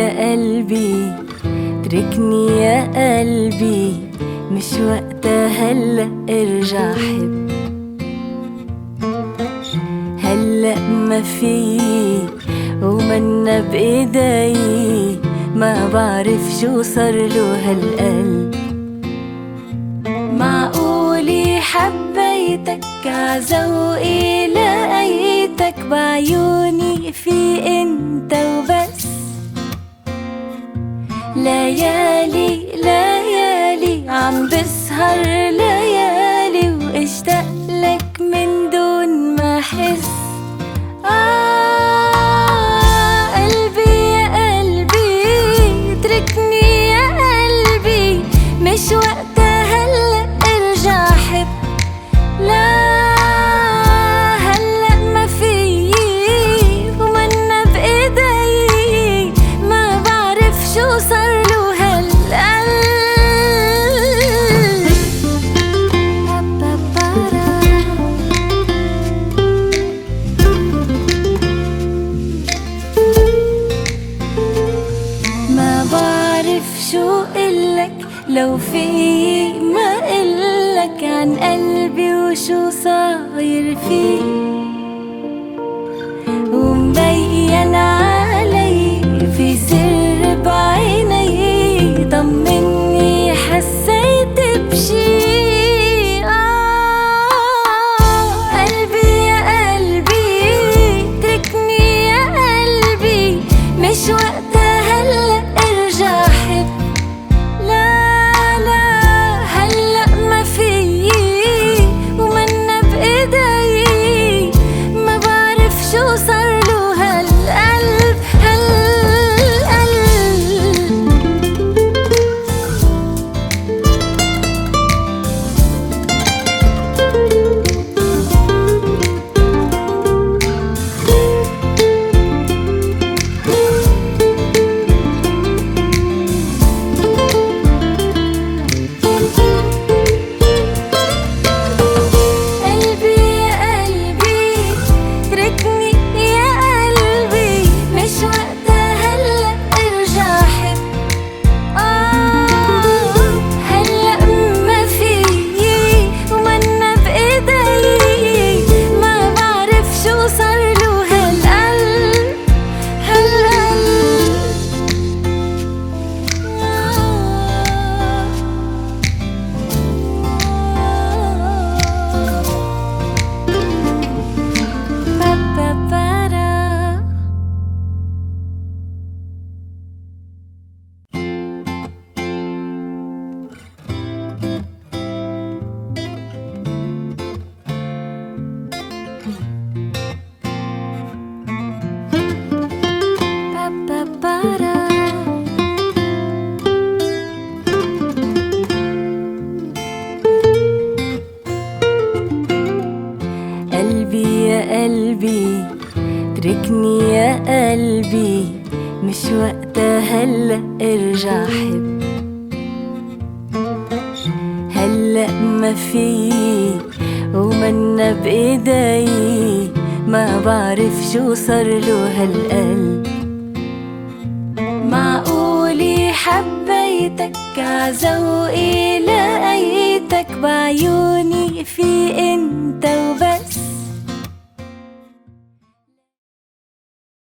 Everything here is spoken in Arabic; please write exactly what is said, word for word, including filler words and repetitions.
يا قلبي اتركني يا قلبي، مش وقتها هلأ ارجع حب. هلأ ما في ومنا بإيدي، ما بعرف شو صارله هالقلب. معقولي حبيتك عذوقي لقيتك بعيوني في انت وبس. ليالي ليالي عم بسهر ليالي واشتاق لك من دون ما احس. آه قلبي يا قلبي اتركني يا قلبي، مش وقتها هلأ ارجع حب. لا هلأ ما في ومنا بإيدي، ما بعرف شو صارله هالقلب. ما بعرف شو قلك لو في ما قلك عن قلبي وشو صاير فيه، ومبين علي في سر بعيني. طمني حسيت بشي. آه قلبي يا قلبي اتركني يا قلبي، مش وقتها هلأ ارجع حب. لا لا هلأ ما في ومنا بإيدي، ما بعرف شو صارله هالقلب قلبي يا قلبي اتركني يا قلبي، مش وقتها هلأ ارجع حب. هلأ ما في ومنا بإيدي، ما بعرف شو صارله هالقلب. معقولي حبيتك عذوقي لقيتك بعيوني في انت وبس.